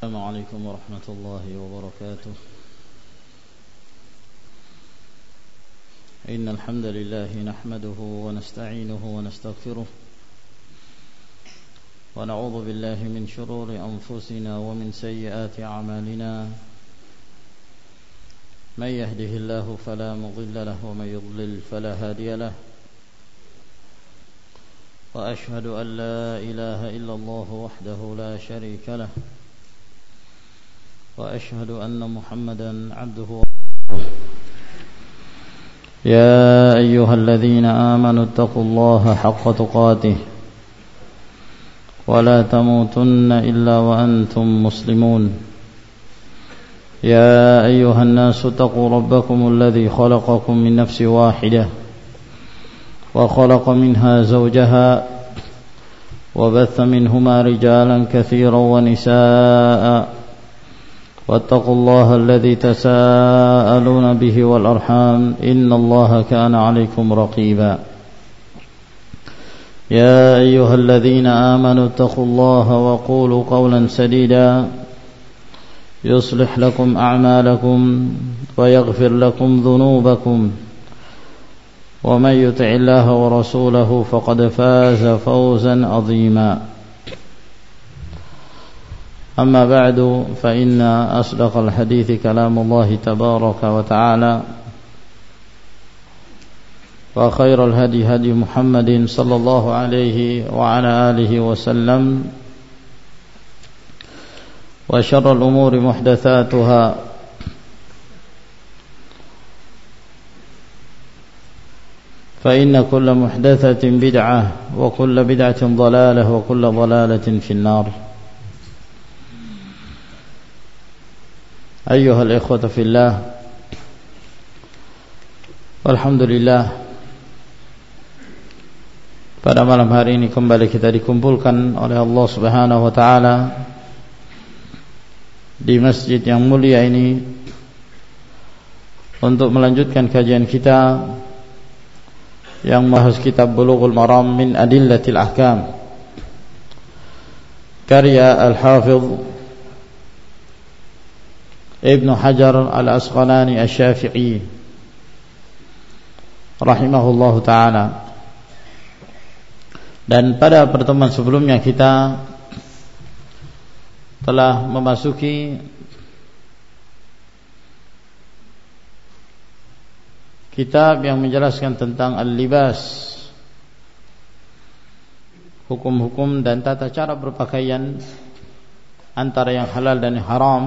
السلام عليكم ورحمة الله وبركاته. إن الحمد لله نحمده ونستعينه ونستغفره ونعوذ بالله من شرور أنفسنا ومن سيئات أعمالنا. من يهده الله فلا مضل له ومن يضلل فلا هادي له. وأشهد أن لا إله إلا الله وحده لا شريك له. وأشهد أن محمدا عبده ورسوله. يا أيها الذين آمنوا اتقوا الله حق تقاته ولا تموتن إلا وأنتم مسلمون. يا أيها الناس اتقوا ربكم الذي خلقكم من نفس واحدة وخلق منها زوجها وبث منهما رجالا كثيرا ونساء واتقوا الله الذي تساءلون به والأرحام إن الله كان عليكم رقيبا. يا أيها الذين آمنوا اتقوا الله وقولوا قولا سديدا يصلح لكم أعمالكم ويغفر لكم ذنوبكم ومن يطع الله ورسوله فقد فاز فوزا عظيما. أما بعد فإن أصدق الحديث كلام الله تبارك وتعالى وخير الهدي هدي محمد صلى الله عليه وعلى آله وسلم وشر الأمور محدثاتها فإن كل محدثة بدعة وكل بدعة ضلالة وكل ضلالة في النار. أيها الإخوة في الله، alhamdulillah, pada malam hari ini kembali kita dikumpulkan oleh Allah Subhanahu wa taala di masjid yang mulia ini untuk melanjutkan kajian kita yang membahas kitab Bulughul Maram min Adillatil Ahkam karya Al-Hafidh Ibnu Hajar Al-Asqalani Asy-Syafi'i rahimahullahu ta'ala. Dan pada pertemuan sebelumnya kita telah memasuki kitab yang menjelaskan tentang al-libas, hukum-hukum dan tata cara berpakaian antara yang halal dan yang haram.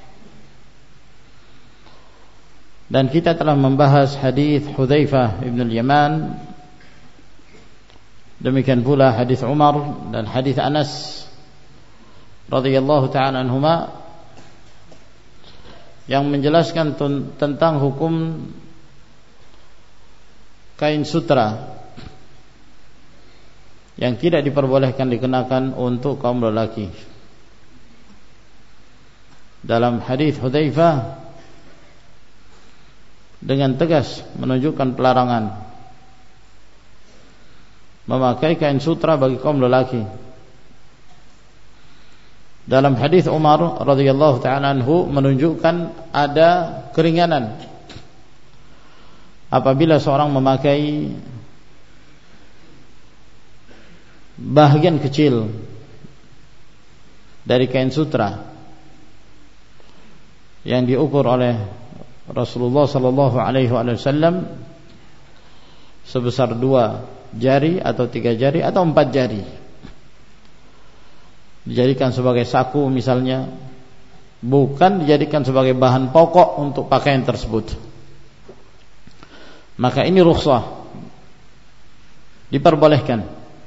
Dan kita telah membahas hadis Hudzaifah ibn al-Yaman, demikian pula hadis Umar dan hadis Anas radhiyallahu ta'ala anhuma yang menjelaskan tentang hukum kain sutra yang tidak diperbolehkan dikenakan untuk kaum lelaki. Dalam hadis Hudzaifah dengan tegas menunjukkan pelarangan memakai kain sutra bagi kaum lelaki. Dalam hadis Umar radhiyallahu ta'ala anhu menunjukkan ada keringanan apabila seorang memakai bahagian kecil dari kain sutra yang diukur oleh Rasulullah sallallahu alaihi wasallam sebesar 2 jari atau 3 jari atau 4 jari, dijadikan sebagai saku misalnya, bukan dijadikan sebagai bahan pokok untuk pakaian tersebut. Maka ini rukhsah, diperbolehkan.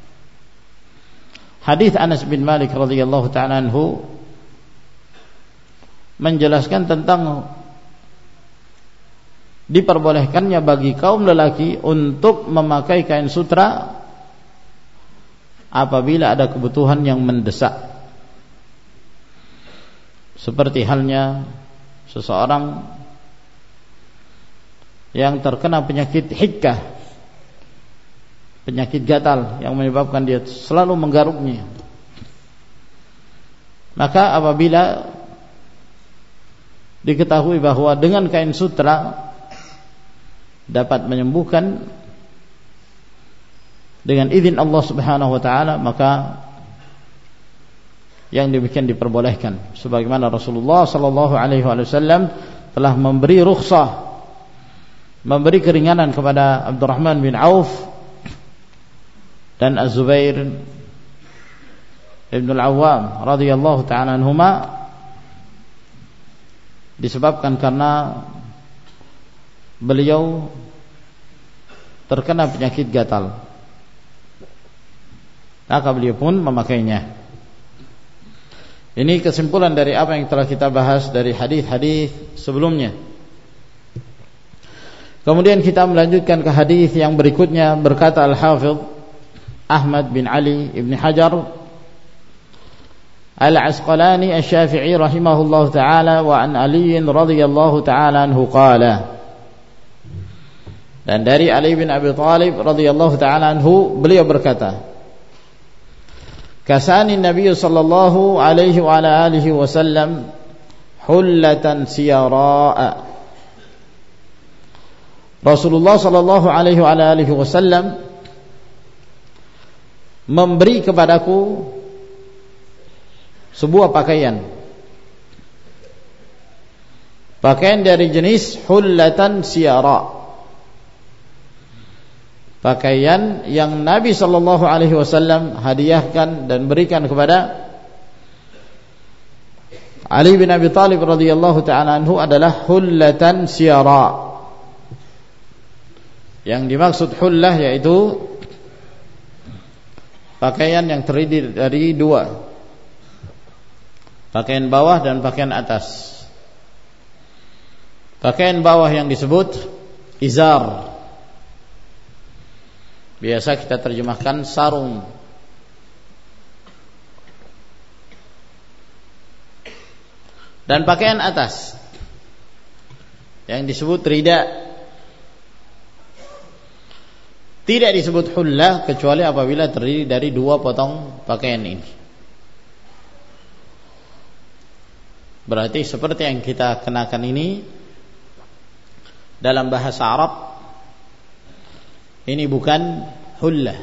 Hadis Anas bin Malik radhiyallahu ta'ala anhu menjelaskan tentang diperbolehkannya bagi kaum lelaki untuk memakai kain sutra apabila ada kebutuhan yang mendesak, seperti halnya seseorang yang terkena penyakit hikkah, penyakit gatal yang menyebabkan dia selalu menggaruknya. Maka apabila diketahui bahwa dengan kain sutra dapat menyembuhkan dengan izin Allah Subhanahu wa taala, maka yang demikian diperbolehkan, sebagaimana Rasulullah sallallahu alaihi wasallam telah memberi rukhsah, memberi keringanan kepada Abdurrahman bin Auf dan Az-Zubair ibn al-Awwam radhiyallahu ta'ala anhuma, disebabkan karena beliau terkena penyakit gatal, maka beliau pun memakainya. Ini kesimpulan dari apa yang telah kita bahas dari hadis-hadis sebelumnya. Kemudian kita melanjutkan ke hadis yang berikutnya. Berkata Al-Hafidh Ahmad bin Ali ibn Hajar Al-Asqalani Asy-Syafi'i rahimahullahu ta'ala, wa an Ali radhiyallahu ta'ala anhu qala, dan dari Ali bin Abi Thalib radhiyallahu ta'ala anhu, beliau berkata, kasani Nabi sallallahu alaihi wa ala alihi wasallam hullatan siyara'a. Rasulullah sallallahu alaihi wa ala alihi wasallam memberi kepadaku sebuah pakaian dari jenis hullatan siyara, pakaian yang Nabi sallallahu alaihi wasallam hadiahkan dan berikan kepada Ali bin Abi Thalib radhiyallahu ta'ala anhu adalah hullatan siyara. Yang dimaksud hullah yaitu pakaian yang terdiri dari dua, pakaian bawah dan pakaian atas. Pakaian bawah yang disebut izar, biasa kita terjemahkan sarung. Dan pakaian atas yang disebut rida, tidak disebut hullah kecuali apabila terdiri dari dua potong pakaian ini. Berarti seperti yang kita kenakan ini dalam bahasa Arab, ini bukan hullah,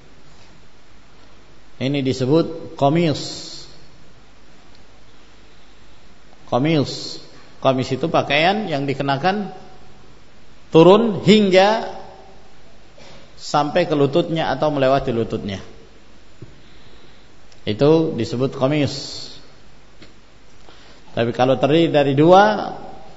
ini disebut qamis. Qamis itu pakaian yang dikenakan turun hingga sampai ke lututnya atau melewati lututnya, itu disebut qamis. Tapi kalau terdiri dari dua,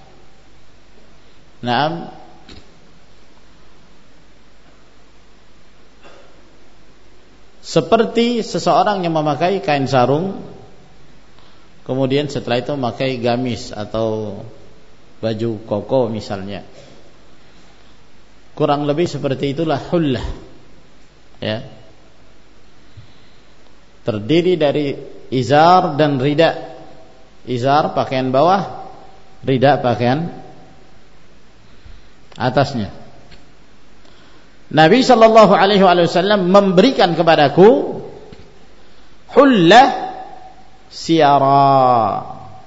seperti seseorang yang memakai kain sarung, kemudian setelah itu memakai gamis atau baju koko misalnya, kurang lebih seperti itulah hullah, ya. Terdiri dari izar dan rida. Izar pakaian bawah, rida pakaian atasnya. Nabi sallallahu alaihi wasallam memberikan kepadaku hullah siyara.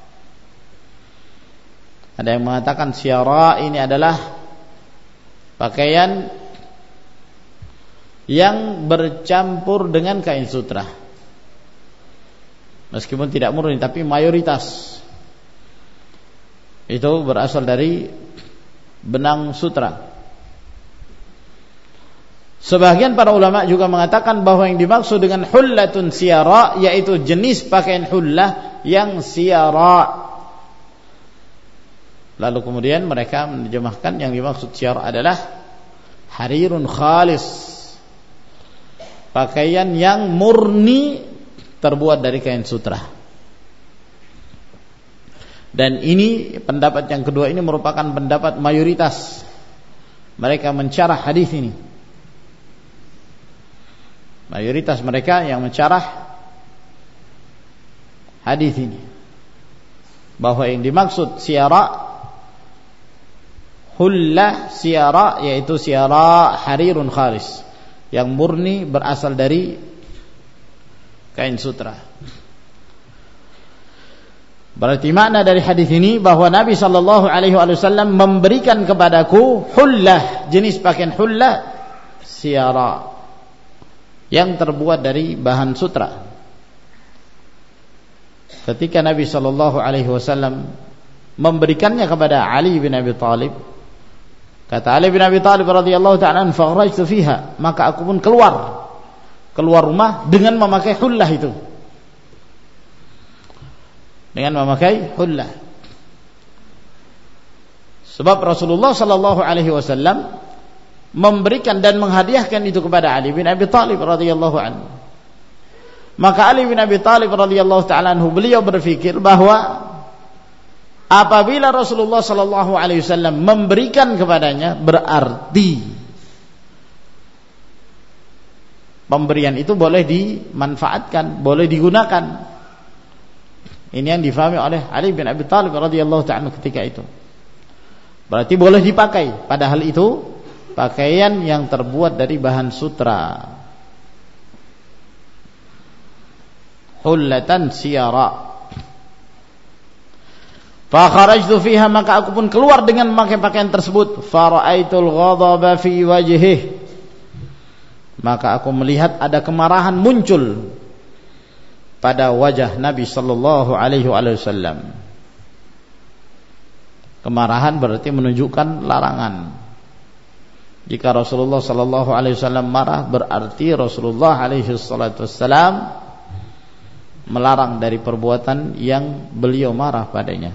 Ada yang mengatakan siyara ini adalah pakaian yang bercampur dengan kain sutra. Meskipun tidak murni, tapi mayoritas itu berasal dari benang sutra. Sebagian para ulama juga mengatakan bahwa yang dimaksud dengan hullatun siyara yaitu jenis pakaian hullah yang siyara. Lalu kemudian mereka menerjemahkan yang dimaksud siyara adalah harirun khalis, pakaian yang murni terbuat dari kain sutra. Dan ini pendapat yang kedua ini merupakan pendapat mayoritas mereka mensyarah hadis ini. Mayoritas mereka yang mensyarah hadis ini, bahwa yang dimaksud siyara, hullah siyara yaitu siyara harirun khalis, yang murni berasal dari kain sutra. Berarti makna dari hadis ini bahwa Nabi sallallahu alaihi wasallam memberikan kepadaku hullah, jenis pakaian hullah siyara yang terbuat dari bahan sutra. Ketika Nabi sallallahu alaihi wasallam memberikannya kepada Ali bin Abi Thalib, kata Ali bin Abi Thalib radhiyallahu ta'ala anhu, "Fakhrajtu fiha," maka aku pun keluar rumah dengan memakai hullah itu. Dengan memakai hullah. Sebab Rasulullah sallallahu alaihi wasallam memberikan dan menghadiahkan itu kepada Ali bin Abi Thalib radhiyallahu anhu. Maka Ali bin Abi Thalib radhiyallahu ta'ala anhu, beliau berpikir bahwa apabila Rasulullah sallallahu alaihi wasallam memberikan kepadanya, berarti pemberian itu boleh dimanfaatkan, boleh digunakan. Ini yang difahami oleh Ali bin Abi Thalib radhiyallahu ta'ala ketika itu. Berarti boleh dipakai, padahal itu pakaian yang terbuat dari bahan sutra. Hullatan siyara. Fa kharajtu fiha, maka aku pun keluar dengan memakai pakaian tersebut. Fa ra'aitul ghadaba fi wajhihi, maka aku melihat ada kemarahan muncul pada wajah Nabi sallallahu alaihi wasallam. Kemarahan berarti menunjukkan larangan. Jika Rasulullah sallallahu alaihi wasallam marah, berarti Rasulullah alaihi wasallam melarang dari perbuatan yang beliau marah padanya.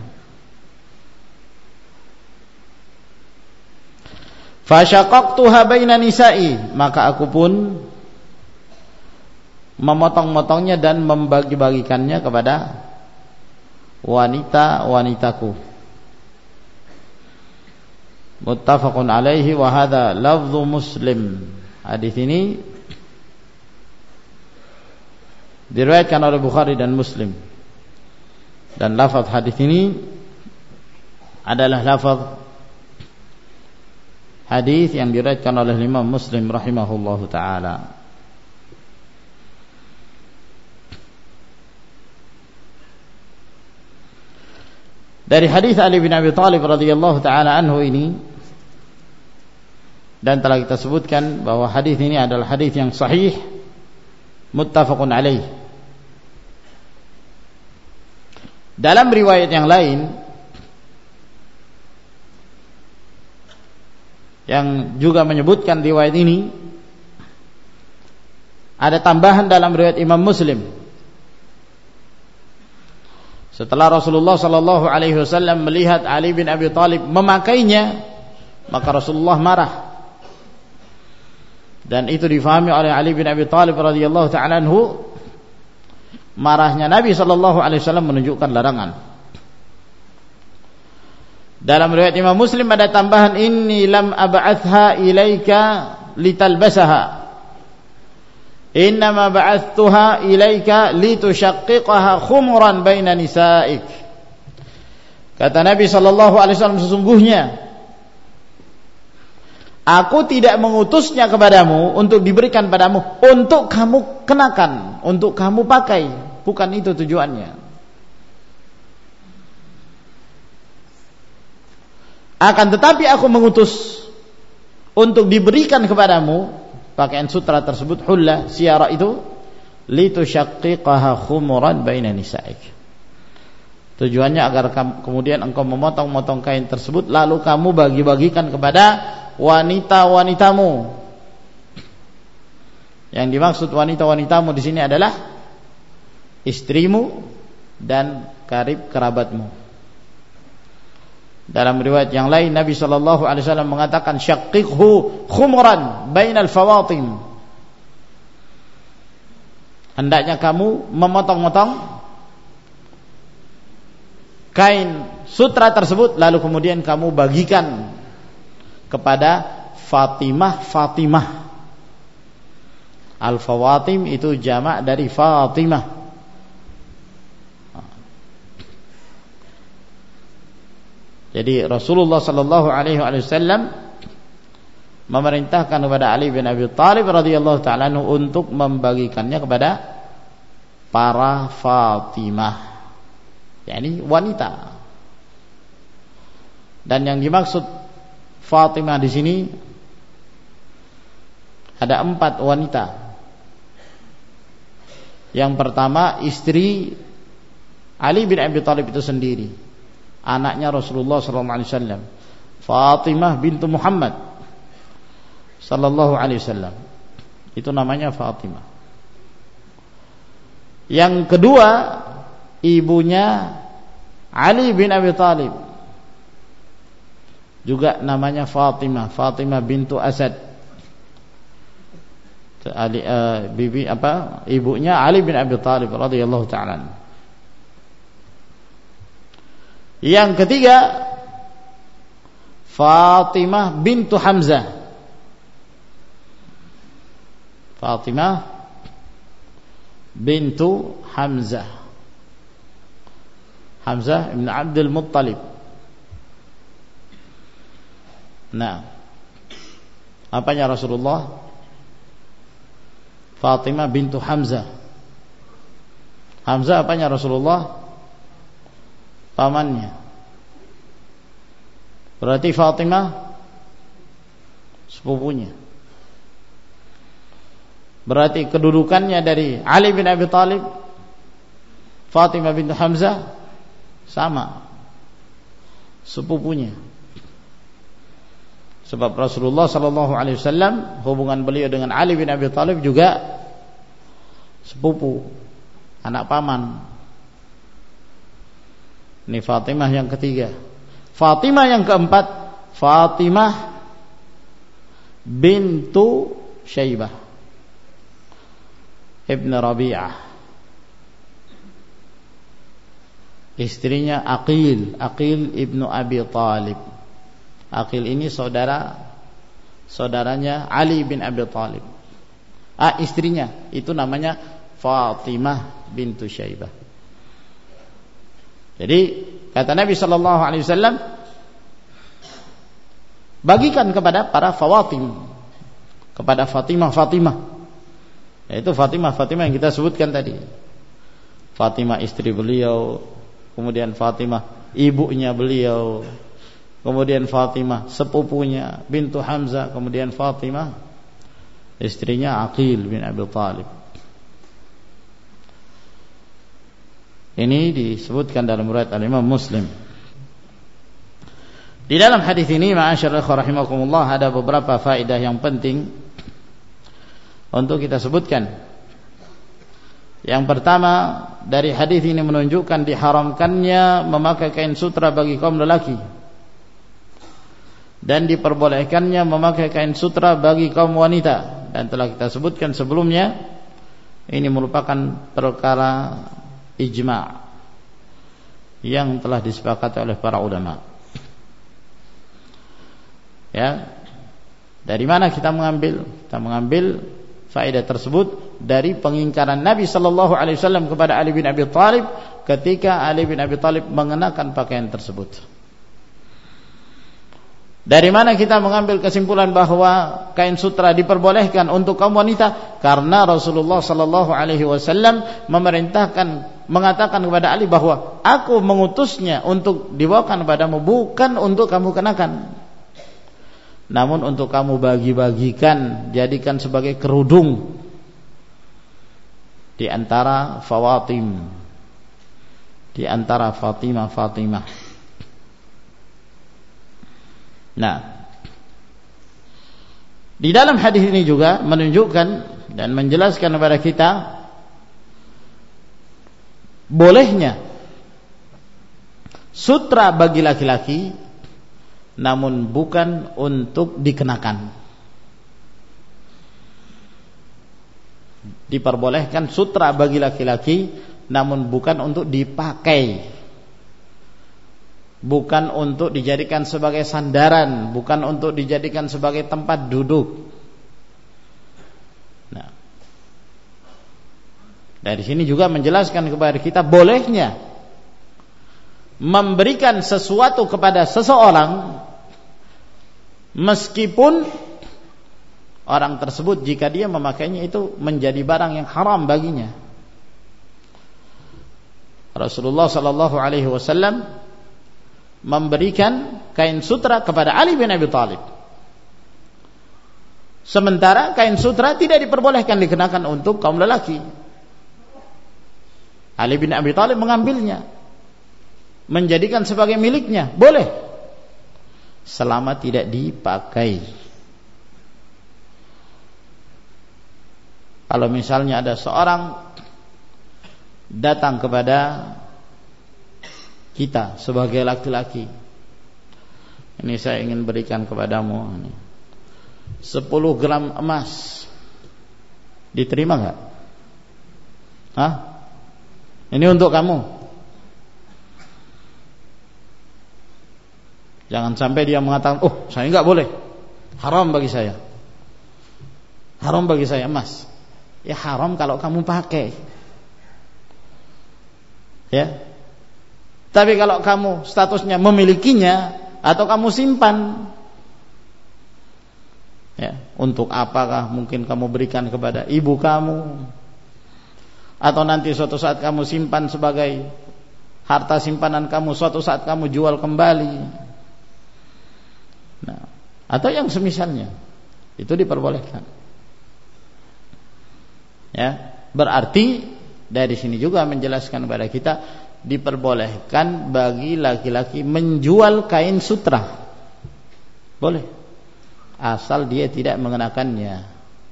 Fashaqaqtuha baina nisa'i, maka aku pun memotong-motongnya dan membagi-bagikannya kepada wanita-wanitaku. Muttafaqun alaihi wa hadza lafzu Muslim. Hadis ini diriwayatkan oleh Bukhari dan Muslim. Dan lafaz hadis ini adalah lafaz hadis yang diriwayatkan oleh Imam Muslim rahimahullahu taala. Dari hadis Ali bin Abi Thalib radhiyallahu taala anhu ini, dan telah kita sebutkan bahwa hadis ini adalah hadis yang sahih, muttafaqun alaih. Dalam riwayat yang lain yang juga menyebutkan riwayat ini, ada tambahan dalam riwayat Imam Muslim. Setelah Rasulullah sallallahu alaihi wasallam melihat Ali bin Abi Thalib memakainya, maka Rasulullah marah. Dan itu difahami oleh Ali bin Abi Thalib radhiyallahu ta'ala anhu, marahnya Nabi sallallahu alaihi wasallam menunjukkan larangan. Dalam riwayat Imam Muslim ada tambahan, inni lam ab'athha ilaika litalbasaha, innama ba'athtuha ilaika litushaqqiqaha khumran baina nisa'ik. Kata Nabi sallallahu alaihi wasallam, sesungguhnya aku tidak mengutusnya kepadamu untuk diberikan padamu untuk kamu kenakan, untuk kamu pakai, bukan itu tujuannya. Akan tetapi aku mengutus untuk diberikan kepadamu pakaian sutra tersebut, hullah siyara itu, litushaqqiqaha khumuran baina nisa'ik. Tujuannya agar kemudian engkau memotong-motong kain tersebut lalu kamu bagi-bagikan kepada wanita-wanitamu. Yang dimaksud wanita-wanitamu di sini adalah istrimu dan karib kerabatmu. Dalam riwayat yang lain Nabi sallallahu alaihi wasallam mengatakan, syaqqiqhu khumran bainal fawatim. Hendaknya kamu memotong-motong kain sutra tersebut lalu kemudian kamu bagikan kepada Fatimah. Al-fawatim itu jamak dari Fatimah. Jadi Rasulullah sallallahu alaihi wasallam memerintahkan kepada Ali bin Abi Thalib radhiyallahu ta'ala anhu untuk membagikannya kepada para Fatimah, yakni wanita. Dan yang dimaksud Fatimah di sini ada 4 wanita. Yang pertama istri Ali bin Abi Thalib itu sendiri, anaknya Rasulullah sallallahu alaihi wasallam, Fatimah bintu Muhammad sallallahu alaihi wasallam. Itu namanya Fatimah. Yang kedua ibunya Ali bin Abi Thalib, juga namanya Fatimah, Fatimah bintu Asad. Ibunya Ali bin Abi Thalib radhiyallahu ta'ala. Yang ketiga Fatimah bintu Hamzah. Fatimah bintu Hamzah, Hamzah bin Abdul Muttalib. Nah, apanya Rasulullah? Fatimah bintu Hamzah. Hamzah apanya Rasulullah? Pamannya. Berarti Fatimah sepupunya. Berarti kedudukannya dari Ali bin Abi Thalib, Fatimah bintu Hamzah sama, sepupunya. Sebab Rasulullah sallallahu alaihi wasallam hubungan beliau dengan Ali bin Abi Thalib juga sepupu, anak paman. Ini Fatimah yang ketiga. Fatimah yang keempat, Fatimah bintu Syaibah Ibn Rabi'ah, istrinya Aqil ibnu Abi Thalib. Aqil ini saudaranya Ali bin Abi Thalib. Istrinya itu namanya Fatimah bintu Syaibah. Jadi kata Nabi sallallahu alaihi wasallam, bagikan kepada para Fawatim, kepada Fatimah, yaitu Fatimah yang kita sebutkan tadi. Fatimah istri beliau, kemudian Fatimah ibunya beliau, kemudian Fatimah sepupunya bintu Hamzah, kemudian Fatimah istrinya Aqil bin Abi Thalib. Ini disebutkan dalam riwayat Al-Imam Muslim. Di dalam hadis ini, ma'asyiral rahimakumullah, ada beberapa faedah yang penting untuk kita sebutkan. Yang pertama, dari hadis ini menunjukkan diharamkannya memakai kain sutra bagi kaum lelaki, dan diperbolehkannya memakai kain sutra bagi kaum wanita. Dan telah kita sebutkan sebelumnya, ini merupakan perkara ijma' yang telah disepakati oleh para ulama. Ya, dari mana kita mengambil? Kita mengambil faedah tersebut dari pengingkaran Nabi sallallahu alaihi wasallam kepada Ali bin Abi Thalib ketika Ali bin Abi Thalib mengenakan pakaian tersebut. Dari mana kita mengambil kesimpulan bahwa kain sutra diperbolehkan untuk kaum wanita? Karena Rasulullah sallallahu alaihi wasallam mengatakan kepada Ali bahwa aku mengutusnya untuk dibawakan padamu, bukan untuk kamu kenakan, namun untuk kamu bagi-bagikan, jadikan sebagai kerudung di antara Fawatim, di antara Fatimah. Nah, di dalam hadis ini juga menunjukkan dan menjelaskan kepada kita bolehnya sutra bagi laki-laki, namun bukan untuk dikenakan. Diperbolehkan sutra bagi laki-laki, namun bukan untuk dipakai, bukan untuk dijadikan sebagai sandaran, bukan untuk dijadikan sebagai tempat duduk. Nah, dari sini juga menjelaskan kepada kita bolehnya memberikan sesuatu kepada seseorang, meskipun orang tersebut jika dia memakainya itu menjadi barang yang haram baginya. Rasulullah sallallahu alaihi wasallam memberikan kain sutra kepada Ali bin Abi Thalib. Sementara kain sutra tidak diperbolehkan dikenakan untuk kaum lelaki. Ali bin Abi Thalib mengambilnya, menjadikan sebagai miliknya, boleh, selama tidak dipakai. Kalau misalnya ada seorang datang kepada kita sebagai laki-laki, ini saya ingin berikan kepadamu 10 gram emas, diterima enggak? Hah? Ini untuk kamu. Jangan sampai dia mengatakan, "Oh, saya enggak boleh. Haram bagi saya. Haram bagi saya emas." Ya haram kalau kamu pakai. Ya. Tapi kalau kamu statusnya memilikinya atau kamu simpan, ya, untuk apakah mungkin kamu berikan kepada ibu kamu, atau nanti suatu saat kamu simpan sebagai harta simpanan kamu, suatu saat kamu jual kembali, nah, atau yang semisalnya, itu diperbolehkan. Ya, berarti dari sini juga menjelaskan kepada kita diperbolehkan bagi laki-laki menjual kain sutra, boleh, asal dia tidak mengenakannya.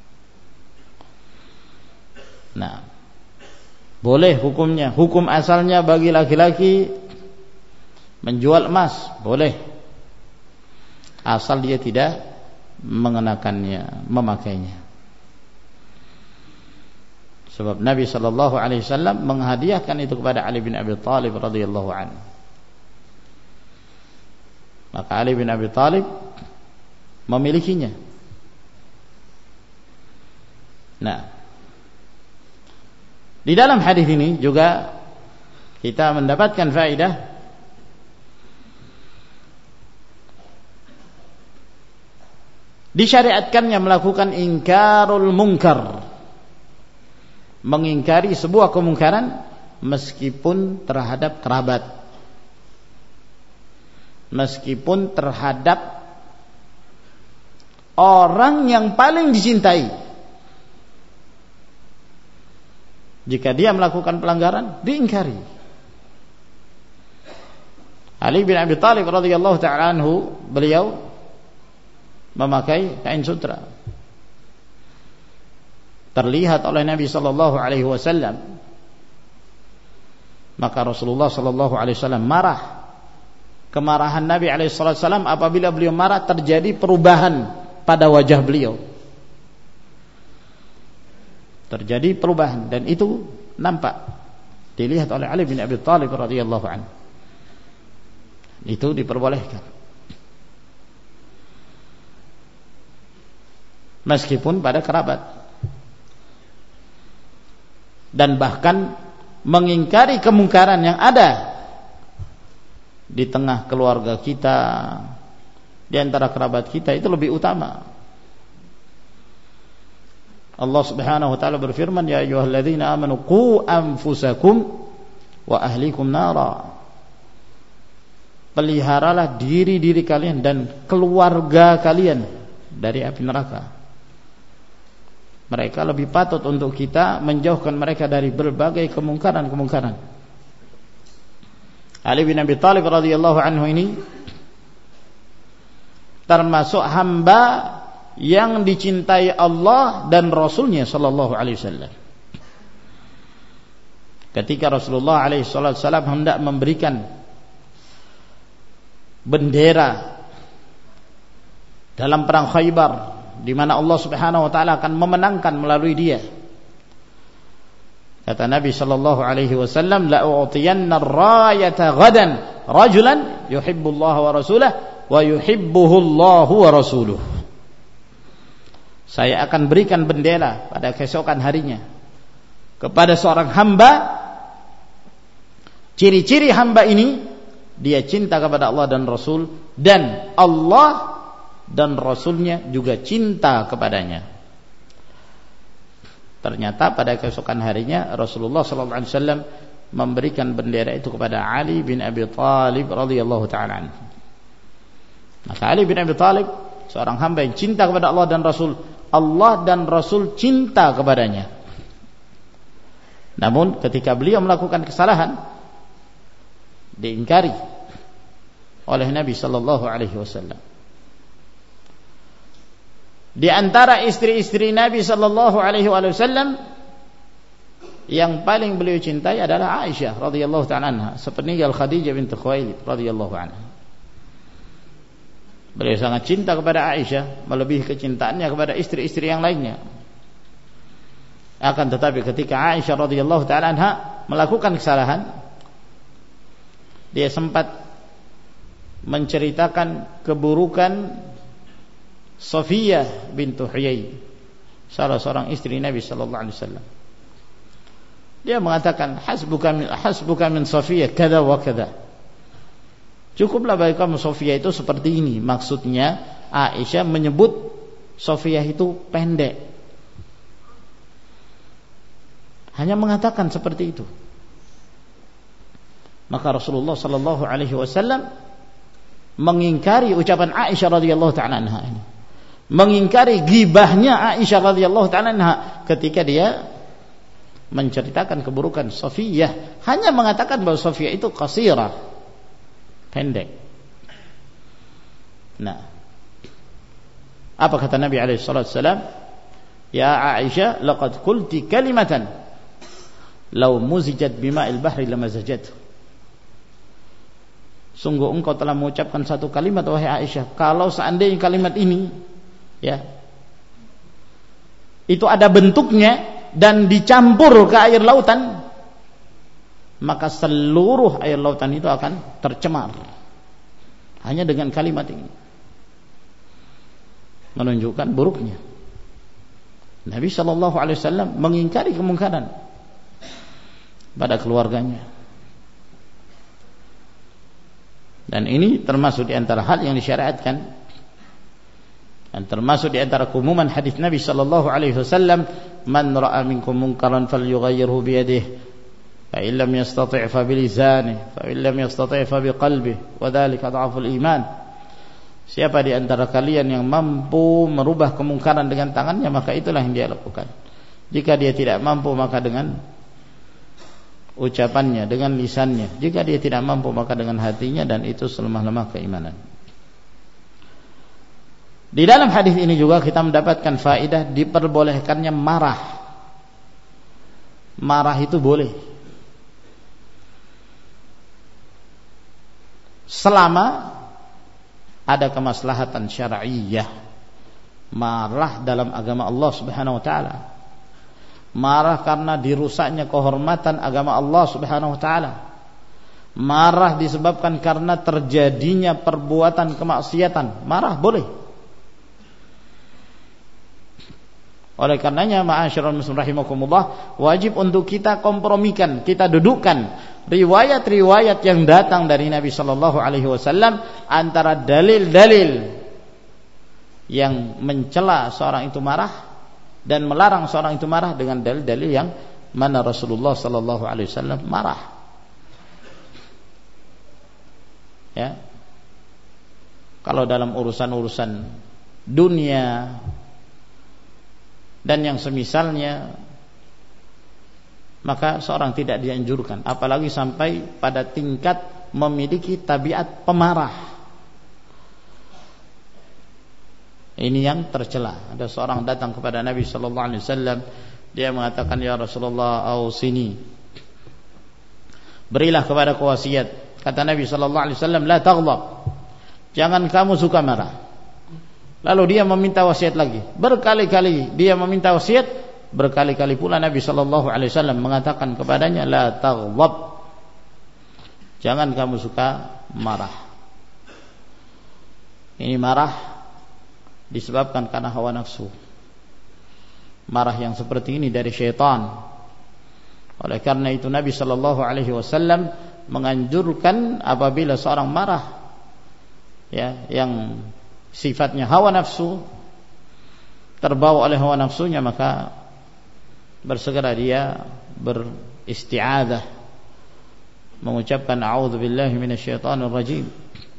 Nah, boleh hukumnya, hukum asalnya bagi laki-laki menjual emas, boleh, asal dia tidak mengenakannya, memakainya. Sebab Nabi sallallahu alaihi wasallam menghadiahkan itu kepada Ali bin Abi Thalib radhiyallahu anhu. Maka Ali bin Abi Thalib memilikinya. Nah, di dalam hadis ini juga kita mendapatkan faedah disyariatkannya melakukan ingkarul munkar, mengingkari sebuah kemungkaran meskipun terhadap kerabat, meskipun terhadap orang yang paling dicintai. Jika dia melakukan pelanggaran, diingkari. Ali bin Abi Thalib radhiyallahu ta'ala anhu, beliau memakai kain sutra, terlihat oleh Nabi sallallahu alaihi wasallam. Maka Rasulullah sallallahu alaihi wasallam marah. Kemarahan Nabi alaihi wasallam apabila beliau marah terjadi perubahan pada wajah beliau. Terjadi perubahan dan itu nampak dilihat oleh Ali bin Abi Thalib radhiyallahu anhu. Itu diperbolehkan. Meskipun pada kerabat. Dan bahkan mengingkari kemungkaran yang ada di tengah keluarga kita, di antara kerabat kita, itu lebih utama. Allah Subhanahu wa taala berfirman, "Ya ayyuhalladzina amanu qu anfusakum wa ahlikum nara." Peliharalah diri-diri kalian dan keluarga kalian dari api neraka. Mereka lebih patut untuk kita menjauhkan mereka dari berbagai kemungkaran-kemungkaran. Ali bin Abi Thalib radhiyallahu anhu ini termasuk hamba yang dicintai Allah dan Rasulnya sallallahu alaihi wasallam. Ketika Rasulullah alaihi wasallam hendak memberikan bendera dalam perang Khaybar, di mana Allah Subhanahu wa taala akan memenangkan melalui dia, kata Nabi sallallahu alaihi wasallam, la u'tiyanna ar-rayata ghadan rajulan yuhibbullaha wa rasulahu wa yuhibbuhu Allahu wa rasuluhu. Saya akan berikan bendera pada keesokan harinya kepada seorang hamba. Ciri-ciri hamba ini, dia cinta kepada Allah dan Rasul, dan Allah dan Rasulnya juga cinta kepadanya. Ternyata pada keesokan harinya Rasulullah SAW memberikan bendera itu kepada Ali bin Abi Thalib radhiyallahu taala anhu. Maka Ali bin Abi Thalib seorang hamba yang cinta kepada Allah dan Rasul, Allah dan Rasul cinta kepadanya. Namun ketika beliau melakukan kesalahan, diingkari oleh Nabi sallallahu alaihi wasallam. Di antara istri-istri Nabi sallallahu alaihi wasallam yang paling beliau cintai adalah Aisyah radhiyallahu ta'ala anha, sepeninggal Khadijah binti Khuwailid radhiyallahu anha. Beliau sangat cinta kepada Aisyah melebihi kecintaannya kepada istri-istri yang lainnya. Akan tetapi ketika Aisyah radhiyallahu ta'ala anha melakukan kesalahan, dia sempat menceritakan keburukan Safiyah bintu Huyai, salah seorang istri Nabi sallallahu alaihi wasallam. Dia mengatakan, hasbuka min Safiyah kada wa kada. Cukuplah bagi kamu Safiyah itu seperti ini. Maksudnya Aisyah menyebut Safiyah itu pendek. Hanya mengatakan seperti itu. Maka Rasulullah sallallahu alaihi wasallam mengingkari ucapan Aisyah radhiyallahu ta'ala anha ini. Mengingkari ghibahnya Aisyah radhiyallahu ta'ala anha ketika dia menceritakan keburukan Safiyah, hanya mengatakan bahwa Safiyah itu qasirah, pendek. Nah, apa kata Nabi alaihi salatu wasallam? Ya Aisyah, laqad qulti kalimatan law muzijat bima'il bahri lamazajat. Sungguh engkau telah mengucapkan satu kalimat wahai Aisyah, kalau seandainya kalimat ini ya itu ada bentuknya dan dicampur ke air lautan, maka seluruh air lautan itu akan tercemar. Hanya dengan kalimat ini menunjukkan buruknya. Nabi sallallahu alaihi wasallam mengingkari kemungkaran pada keluarganya. Dan ini termasuk di antara hal yang disyariatkan, dan termasuk di antara keumuman hadis Nabi sallallahu alaihi wasallam, man ra'a minkum munkaran falyughayyirhu bi yadihi, fa in lam yastati' fa bi lisanihi, fa in lam yastati' fa bi qalbihi, wa dzalika dha'ful iman. Siapa di antara kalian yang mampu merubah kemungkaran dengan tangannya, maka itulah yang dia lakukan. Jika dia tidak mampu, maka dengan ucapannya, dengan lisannya. Jika dia tidak mampu, maka dengan hatinya, dan itu selemah-lemah keimanan. Di dalam hadis ini juga kita mendapatkan faedah diperbolehkannya marah. Marah itu boleh selama ada kemaslahatan syar'iyyah. Marah dalam agama Allah Subhanahu wa taala. Marah karena dirusaknya kehormatan agama Allah Subhanahu wa taala. Marah disebabkan karena terjadinya perbuatan kemaksiatan. Marah boleh. Oleh karenanya ma'asyiral muslimin rahimakumullah, wajib untuk kita kompromikan, kita dudukkan riwayat-riwayat yang datang dari Nabi sallallahu alaihi wasallam antara dalil-dalil yang mencela seorang itu marah dan melarang seorang itu marah dengan dalil-dalil yang mana Rasulullah sallallahu alaihi wasallam marah. Ya. Kalau dalam urusan-urusan dunia dan yang semisalnya, maka seorang tidak dianjurkan, apalagi sampai pada tingkat memiliki tabiat pemarah. Ini yang tercela. Ada seorang datang kepada Nabi sallallahu alaihi wasallam, dia mengatakan, ya Rasulullah, ausini, berilah kepada wasiat. Kata Nabi sallallahu alaihi wasallam, la taghlab, jangan kamu suka marah. Lalu dia meminta wasiat lagi. Berkali-kali dia meminta wasiat, berkali-kali pula Nabi sallallahu alaihi wasallam mengatakan kepadanya, la taghlab, jangan kamu suka marah. Ini marah disebabkan karena hawa nafsu. Marah yang seperti ini dari syaitan. Oleh karena itu Nabi sallallahu alaihi wasallam menganjurkan apabila seorang marah, ya, yang sifatnya hawa nafsu, terbawa oleh hawa nafsunya, maka bersegera dia beristi'adzah mengucapkan a'udzubillahi minasyaitonir rajim.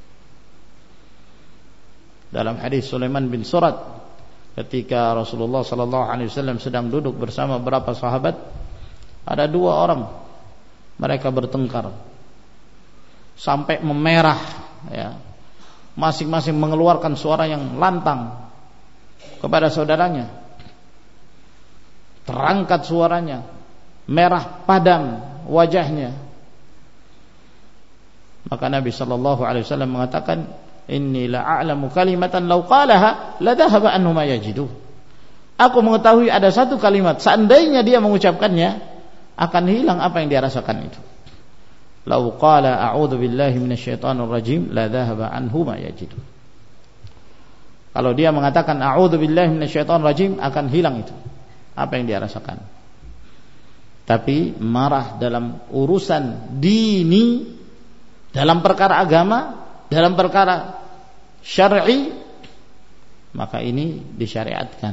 Dalam hadis Sulaiman bin Surat, ketika Rasulullah sallallahu alaihi wasallam sedang duduk bersama beberapa sahabat, ada dua orang mereka bertengkar sampai memerah, ya. Masing-masing mengeluarkan suara yang lantang kepada saudaranya. Terangkat suaranya, merah padam wajahnya. Maka Nabi sallallahu alaihi wasallam mengatakan, inni la a'lamu kalimatan law qalaha la dhahaba anhu ma yajidu. Aku mengetahui ada satu kalimat, seandainya dia mengucapkannya akan hilang apa yang dia rasakan itu. Law qala a'udzu billahi minasyaitonir rajim la dhahaba anhu ma yajidu. Kalau dia mengatakan a'udzu billahi minasyaitonir rajim, akan hilang itu apa yang dia rasakan. Tapi marah dalam urusan dini, dalam perkara agama, dalam perkara syar'i, maka ini disyariatkan.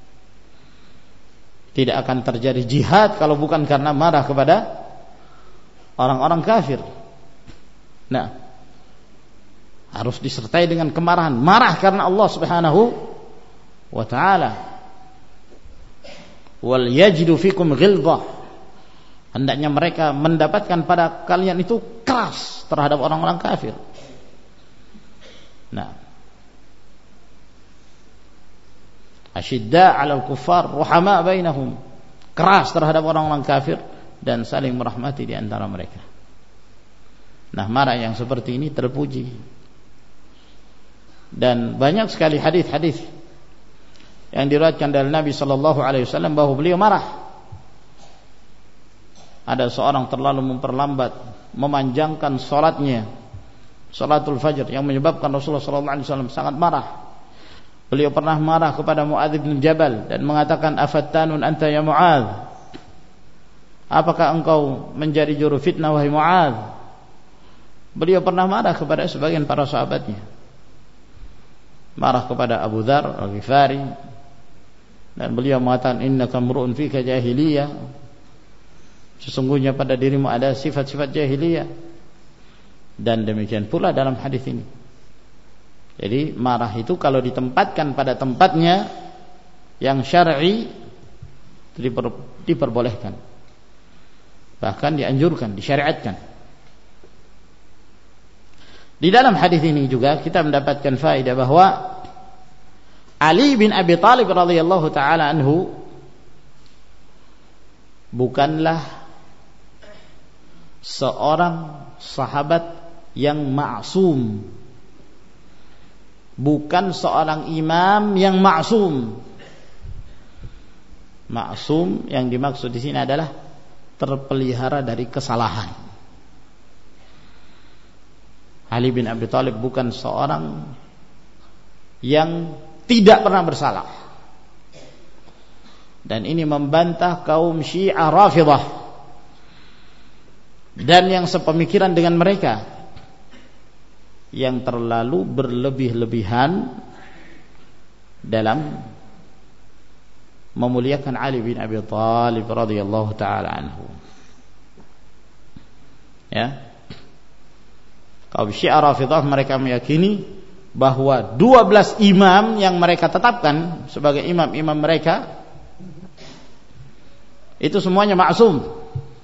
Tidak akan terjadi jihad kalau bukan karena marah kepada orang-orang kafir. Nah, harus disertai dengan kemarahan, marah karena Allah Subhanahu wa taala. Wal yajidu fikum ghilzah, hendaknya mereka mendapatkan pada kalian itu keras terhadap orang-orang kafir. Nah, asyidda 'alal kuffar ruhama bainahum, keras terhadap orang-orang kafir dan saling merahmati di antara mereka. Nah, marah yang seperti ini terpuji. Dan banyak sekali hadis-hadis yang diriwayatkan dari Nabi sallallahu alaihi wasallam bahwa beliau marah. Ada seorang terlalu memperlambat, memanjangkan salatnya, salatul fajr, yang menyebabkan Rasulullah sallallahu alaihi wasallam sangat marah. Beliau pernah marah kepada Muadz bin Jabal dan mengatakan, afattanun anta ya Muadz, apakah engkau menjadi juru fitnah wahai Muadz? Beliau pernah marah kepada sebagian para sahabatnya, marah kepada Abu Dzar Al-Ghifari, dan beliau mengatakan, innaka mru'un fika jahiliyah, sesungguhnya pada dirimu ada sifat-sifat jahiliyah. Dan demikian pula dalam hadis ini. Jadi marah itu kalau ditempatkan pada tempatnya yang syar'i diperbolehkan, bahkan dianjurkan, disyariatkan. Di dalam hadis ini juga kita mendapatkan faedah bahwa Ali bin Abi Thalib radhiyallahu taala anhu bukanlah seorang sahabat yang ma'sum, bukan seorang imam yang ma'sum. Ma'sum yang dimaksud di sini adalah terpelihara dari kesalahan. Ali bin Abi Thalib bukan seorang yang tidak pernah bersalah. Dan ini membantah kaum Syiah Rafidhah dan yang sepemikiran dengan mereka, yang terlalu berlebih-lebihan dalam memuliakan Ali bin Abi Thalib radhiyallahu taala anhu. Ya. Kaum Syiah Rafidhah mereka meyakini bahwa 12 imam yang mereka tetapkan sebagai imam-imam mereka itu semuanya ma'sum.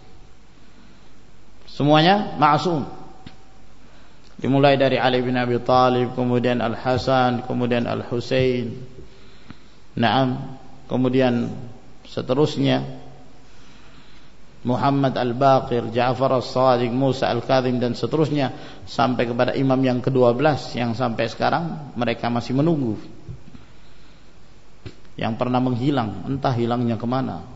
Semuanya ma'sum. Dimulai dari Ali bin Abi Thalib, kemudian Al-Hasan, kemudian Al-Husain. Naam, kemudian seterusnya Muhammad Al-Baqir, Ja'far As-Shadiq, Musa Al-Kadzim, dan seterusnya sampai kepada imam yang ke-12 yang sampai sekarang mereka masih menunggu, yang pernah menghilang, entah hilangnya kemana.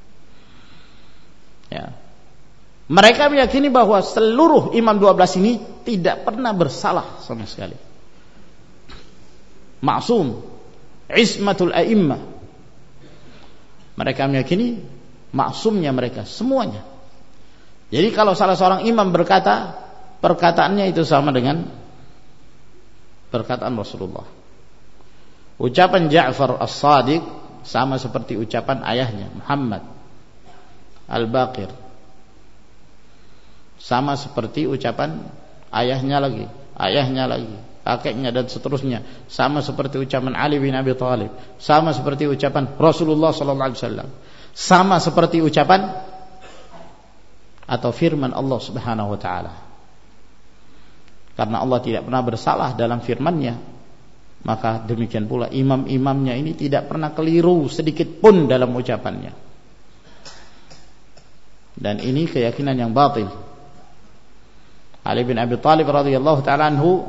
Ya. Mereka meyakini bahwa seluruh imam 12 ini tidak pernah bersalah sama sekali. Ma'sum, ismatul a'immah. Mereka meyakini maksumnya mereka semuanya. Jadi kalau salah seorang imam berkata, perkataannya itu sama dengan perkataan Rasulullah. Ucapan Ja'far As-Shadiq sama seperti ucapan ayahnya Muhammad Al-Baqir. sama seperti ucapan ayahnya lagi, kakeknya dan seterusnya, sama seperti ucapan Ali bin Abi Thalib, sama seperti ucapan Rasulullah sallallahu alaihi wasallam, sama seperti ucapan atau firman Allah Subhanahu wa taala. Karena Allah tidak pernah bersalah dalam firman-Nya, maka demikian pula imam-imamnya ini tidak pernah keliru sedikit pun dalam ucapannya. Dan ini keyakinan yang batil. Ali bin Abi Thalib radhiyallahu ta'ala anhu,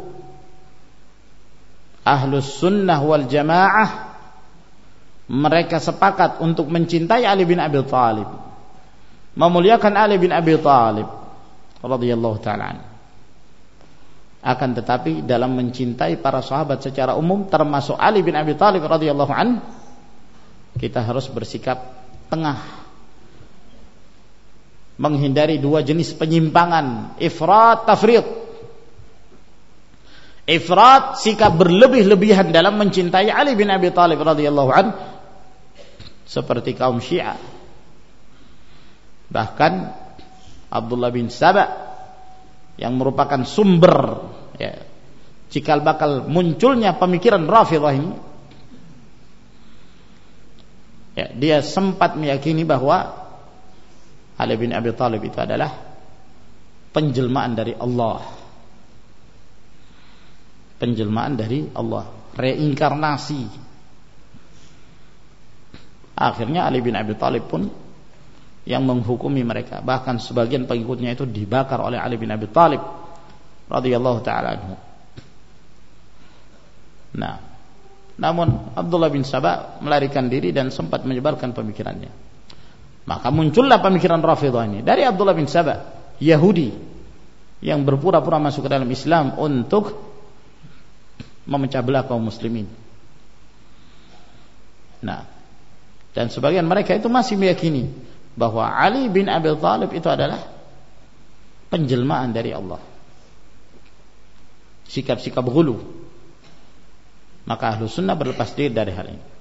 Ahlus Sunnah wal Jamaah, mereka sepakat untuk mencintai Ali bin Abi Thalib, memuliakan Ali bin Abi Thalib radhiyallahu ta'ala anhu. Akan tetapi dalam mencintai para sahabat secara umum, termasuk Ali bin Abi Thalib radhiyallahu anhu, kita harus bersikap tengah, menghindari dua jenis penyimpangan, ifrat, tafrid. Ifrat, sikap berlebih-lebihan dalam mencintai Ali bin Abi Thalib radhiyallahu anhu, seperti kaum Syiah. Bahkan Abdullah bin Saba yang merupakan sumber cikal bakal munculnya pemikiran Rafidhah ini, dia sempat meyakini bahwa Ali bin Abi Thalib itu adalah penjelmaan dari Allah, penjelmaan dari Allah, reinkarnasi. Akhirnya Ali bin Abi Thalib pun yang menghukumi mereka, bahkan sebagian pengikutnya itu dibakar oleh Ali bin Abi Thalib radhiyallahu ta'ala anhu. Nah, namun Abdullah bin Saba melarikan diri dan sempat menyebarkan pemikirannya. Maka muncullah pemikiran Rafidhah ini dari Abdullah bin Saba, Yahudi yang berpura-pura masuk ke dalam Islam untuk memecah belah kaum muslimin. Nah, dan sebagian mereka itu masih meyakini bahwa Ali bin Abi Thalib itu adalah penjelmaan dari Allah, sikap-sikap ghulu. Maka Ahlus Sunnah berlepas diri dari hal ini.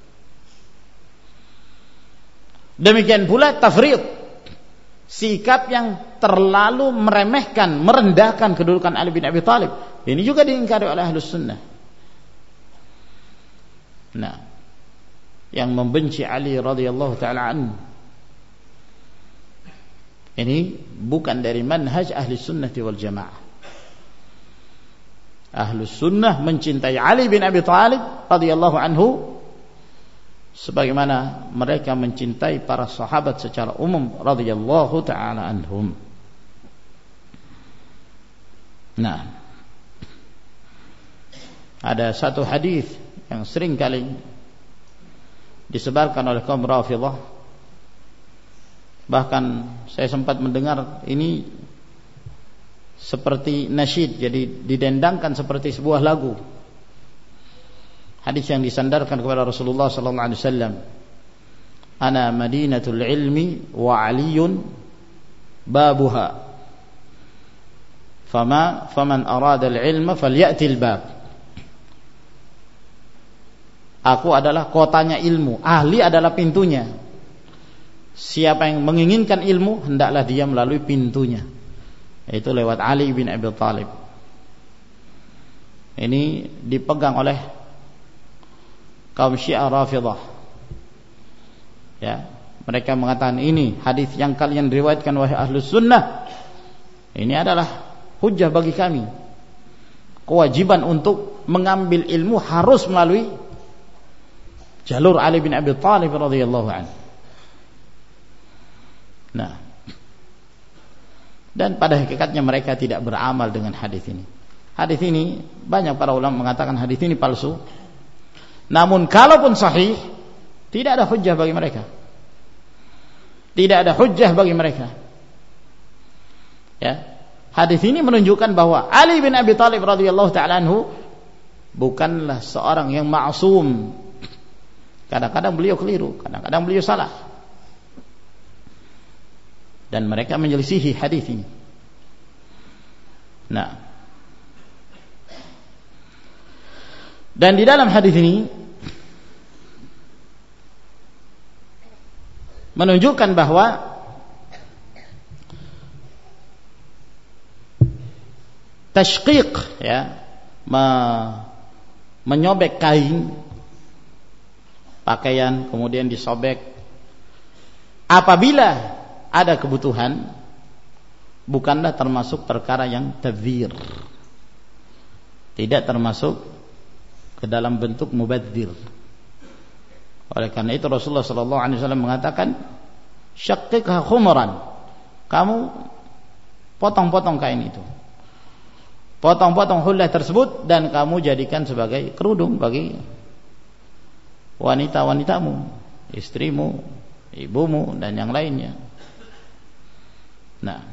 Demikian pula tafrid, sikap yang terlalu meremehkan, merendahkan kedudukan Ali bin Abi Thalib. Ini juga diingkari oleh Ahlus Sunnah. Nah, yang membenci Ali radhiyallahu ta'ala anhu, ini bukan dari manhaj ahli sunnati wal jamaah. Ahlus sunnah mencintai Ali bin Abi Thalib radhiyallahu anhu sebagaimana mereka mencintai para sahabat secara umum radhiyallahu ta'ala anhum. Nah, ada satu hadis yang sering kali disebarkan oleh kaum Rafidhah. Bahkan saya sempat mendengar ini seperti nasyid, jadi didendangkan seperti sebuah lagu. Hadis yang disandarkan kepada Rasulullah sallallahu alaihi wasallam, "Ana madinatul ilmi wa aliyun babuha. Faman arada al-ilma falyatil bab." Aku adalah kotanya ilmu, ahli adalah pintunya. Siapa yang menginginkan ilmu, hendaklah dia melalui pintunya, yaitu lewat Ali bin Abi Thalib. Ini dipegang oleh kaum Syiah Rafidhah. Ya, mereka mengatakan ini hadis yang kalian riwayatkan wahai Ahlus Sunnah, ini adalah hujjah bagi kami. Kewajiban untuk mengambil ilmu harus melalui jalur Ali bin Abi Thalib radhiyallahu anhu. Nah, dan pada hakikatnya mereka tidak beramal dengan hadis ini. Hadis ini banyak para ulama mengatakan hadis ini palsu. Namun kalaupun sahih, tidak ada hujjah bagi mereka. Tidak ada hujjah bagi mereka. Ya, hadis ini menunjukkan bahwa Ali bin Abi Thalib radhiyallahu ta'ala anhu bukanlah seorang yang ma'sum. Kadang-kadang beliau keliru, kadang-kadang beliau salah. Dan mereka menyelisihi hadis ini. Nah, dan di dalam hadis ini menunjukkan bahwa tashqiq, ya, menyobek kain pakaian kemudian disobek apabila ada kebutuhan, bukanlah termasuk perkara yang tabdzir, tidak termasuk ke dalam bentuk mubadzir. Oleh karena itu Rasulullah sallallahu alaihi wasallam mengatakan, syaqqikha khumran, kamu potong-potong kain itu, potong-potong hullah tersebut, dan kamu jadikan sebagai kerudung bagi wanita-wanitamu, istrimu, ibumu, dan yang lainnya. Nah,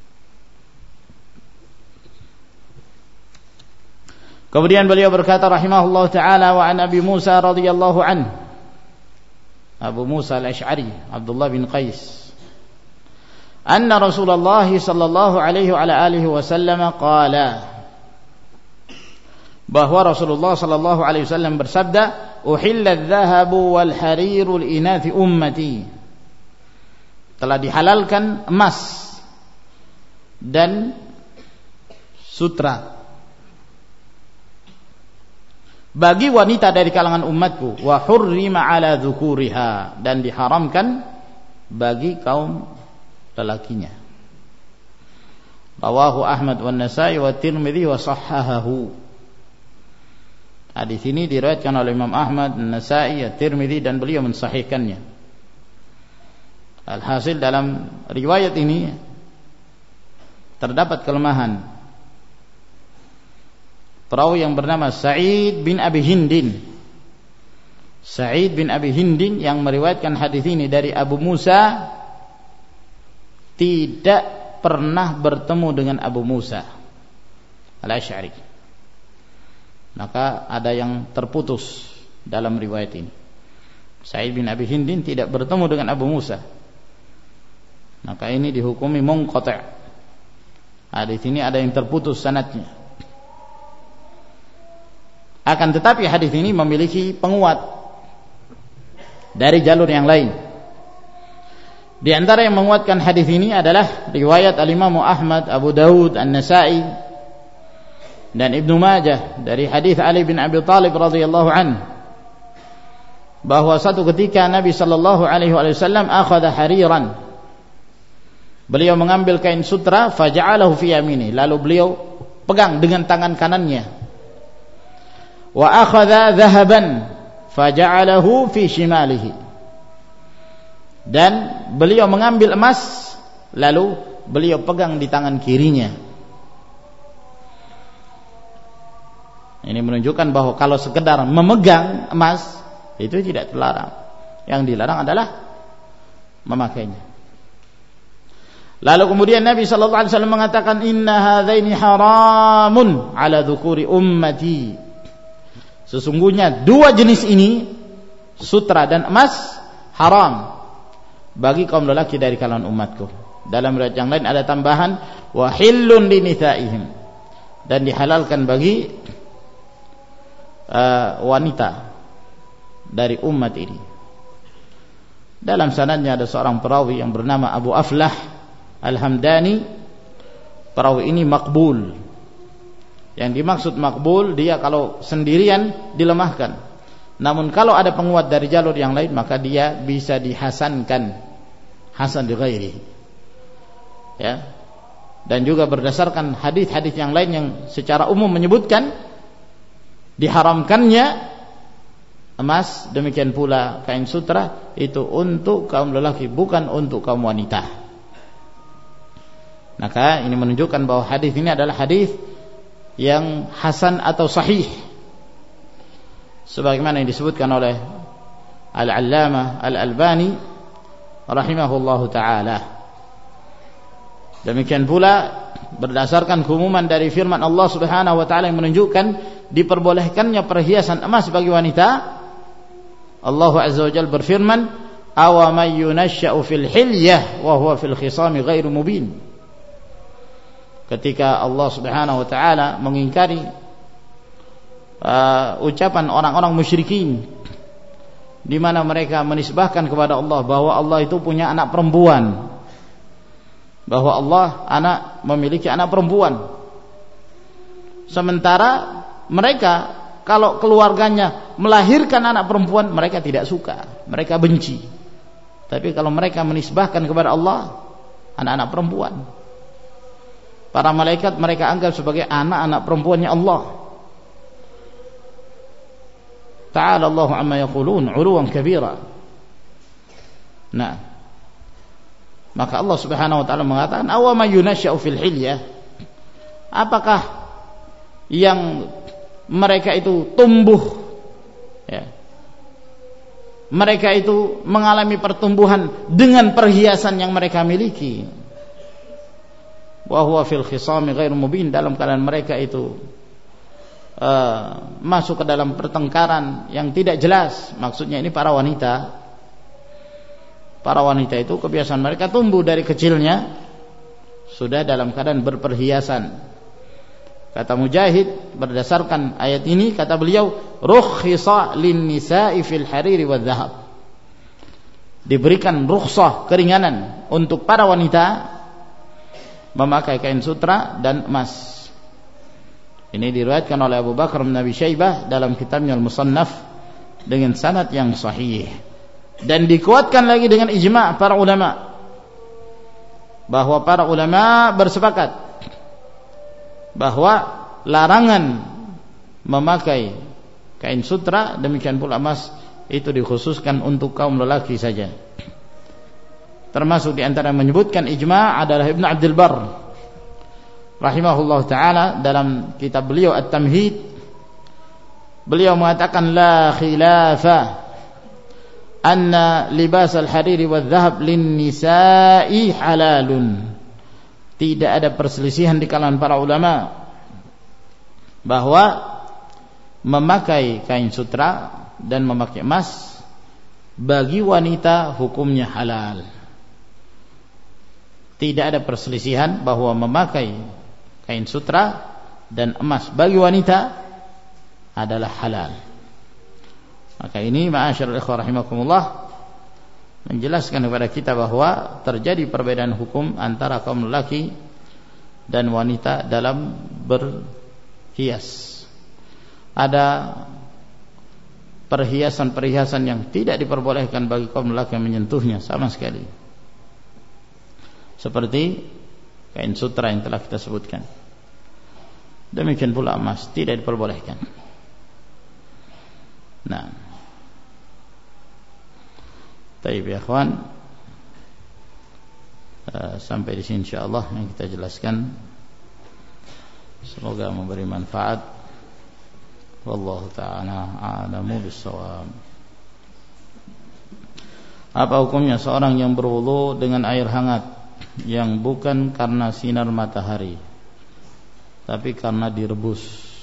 kemudian beliau berkata rahimahullah ta'ala, wa an Abi Musa radhiyallahu anhu, Abu Musa al-Ash'ari Abdullah bin Qais, anna Rasulullah sallallahu alaihi wa alihi wasallam qala, bahwa Rasulullah sallallahu alaihi wasallam bersabda, uhilla adh-dhahabu wal hariru li-inathi ummati, telah dihalalkan emas dan sutra bagi wanita dari kalangan umatku, wa hurrima ala dzukuriha, dan diharamkan bagi kaum lelakinya. Rawahu Ahmad wa Nasa'i wa Tirmidzi wa sahhahahu. Hadis ini diriwayatkan oleh Imam Ahmad, Nasa'i, Tirmidzi, dan beliau mensahihkannya. Alhasil dalam riwayat ini terdapat kelemahan. Perawi yang bernama Sa'id bin Abi Hindin, Sa'id bin Abi Hindin yang meriwayatkan hadis ini dari Abu Musa, tidak pernah bertemu dengan Abu Musa al-Ash'ari. Maka ada yang terputus dalam riwayat ini. Sa'id bin Abi Hindin tidak bertemu dengan Abu Musa, maka ini dihukumi munqati'. Hadis ini ada yang terputus sanadnya. Akan tetapi hadis ini memiliki penguat dari jalur yang lain. Di antara yang menguatkan hadis ini adalah riwayat Al-Imam Ahmad, Abu Daud, An-Nasa'i, dan Ibnu Majah dari hadis Ali bin Abi Thalib radhiyallahu anhu, bahwa satu ketika Nabi sallallahu alaihi wasallam akhadha hariran, beliau mengambil kain sutra, faja'alahu fi yamini, lalu beliau pegang dengan tangan kanannya. Wa akhadha dhahaban faja'alahu fi shimalihi, dan beliau mengambil emas lalu beliau pegang di tangan kirinya. Ini menunjukkan bahwa kalau sekedar memegang emas itu tidak terlarang. Yang dilarang adalah memakainya. Lalu kemudian Nabi sallallahu alaihi wasallam mengatakan, inna hadzaini haramun ala dzukuri ummati, sesungguhnya dua jenis ini, sutra dan emas, haram bagi kaum lelaki dari kalangan umatku. Dalam riwayat yang lain ada tambahan, wa hillun li nisaihim, dan dihalalkan bagi wanita dari umat ini. Dalam sanadnya ada seorang perawi yang bernama Abu Aflah Al-Hamdani. Perawi ini makbul. Yang dimaksud makbul, dia kalau sendirian dilemahkan, namun kalau ada penguat dari jalur yang lain maka dia bisa dihasankan, hasan li ghairihi, ya. Dan juga berdasarkan hadis-hadis yang lain yang secara umum menyebutkan diharamkannya emas, demikian pula kain sutra, itu untuk kaum lelaki, bukan untuk kaum wanita. Maka ini menunjukkan bahwa hadis ini adalah hadis yang hasan atau sahih, sebagaimana yang disebutkan oleh Al-Allamah Al-Albani rahimahullahu ta'ala. Demikian pula berdasarkan keumuman dari firman Allah subhanahu wa ta'ala yang menunjukkan diperbolehkannya perhiasan emas bagi wanita. Allah azza wa jalla berfirman, awa may yunashsha'u fil hilyah wa huwa fil khisami ghairu mubin. Ketika Allah subhanahu wa ta'ala mengingkari ucapan orang-orang musyrikin, di mana mereka menisbahkan kepada Allah bahwa Allah itu punya anak perempuan, bahwa Allah memiliki anak perempuan. Sementara mereka kalau keluarganya melahirkan anak perempuan, mereka tidak suka, mereka benci. Tapi kalau mereka menisbahkan kepada Allah anak-anak perempuan, para malaikat mereka anggap sebagai anak-anak perempuannya Allah. Ta'ala Allahu amma yaqulun 'uluwan kabira. Nah, maka Allah Subhanahu wa taala mengatakan, "Aw ma yunasha'u fil hilyah?" Apakah yang mereka itu tumbuh, ya, mereka itu mengalami pertumbuhan dengan perhiasan yang mereka miliki. Wa huwa fil khisami ghairu mubin, dalam keadaan mereka itu masuk ke dalam pertengkaran yang tidak jelas. Maksudnya ini para wanita. Para wanita itu kebiasaan mereka tumbuh dari kecilnya sudah dalam keadaan berperhiasan. Kata Mujahid, berdasarkan ayat ini, kata beliau, rukhisa lin nisa'i fil hariri wal dhahab. Diberikan rukhsah, keringanan untuk para wanita memakai kain sutra dan emas. Ini diriwayatkan oleh Abu Bakar bin Abi Syaibah dalam kitabnya Al-Musannaf dengan sanad yang sahih, dan dikuatkan lagi dengan ijma' para ulama, bahwa para ulama bersepakat bahwa larangan memakai kain sutra, demikian pula emas, itu dikhususkan untuk kaum lelaki saja. Termasuk di antara yang menyebutkan ijma' adalah Ibn Abdul Barr rahimahullah ta'ala dalam kitab beliau At-Tamhid. Beliau mengatakan, la khilafa anna libas al-hariri wal-dhahab lin-nisa'i halalun. Tidak ada perselisihan di kalangan para ulama bahwa memakai kain sutra dan memakai emas bagi wanita hukumnya halal. Tidak ada perselisihan bahwa memakai kain sutra dan emas bagi wanita adalah halal. Maka ini ma'asyiral ikhwah rahimakumullah menjelaskan kepada kita bahwa terjadi perbedaan hukum antara kaum lelaki dan wanita dalam berhias. Ada perhiasan-perhiasan yang tidak diperbolehkan bagi kaum lelaki yang menyentuhnya sama sekali, seperti kain sutra yang telah kita sebutkan. Demikian pula emas tidak diperbolehkan. Nah, baik ya kawan, sampai di sini insyaallah yang kita jelaskan semoga memberi manfaat. Wallahu ta'ala a'lamu bis-shawab. Apa hukumnya seorang yang berwudu dengan air hangat yang bukan karena sinar matahari tapi karena direbus?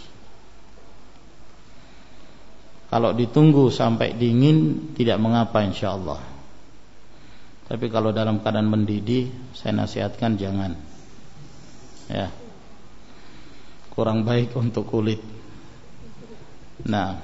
Kalau ditunggu sampai dingin tidak mengapa insyaallah. Tapi kalau dalam keadaan mendidih, saya nasihatkan jangan. Ya. Kurang baik untuk kulit. Nah,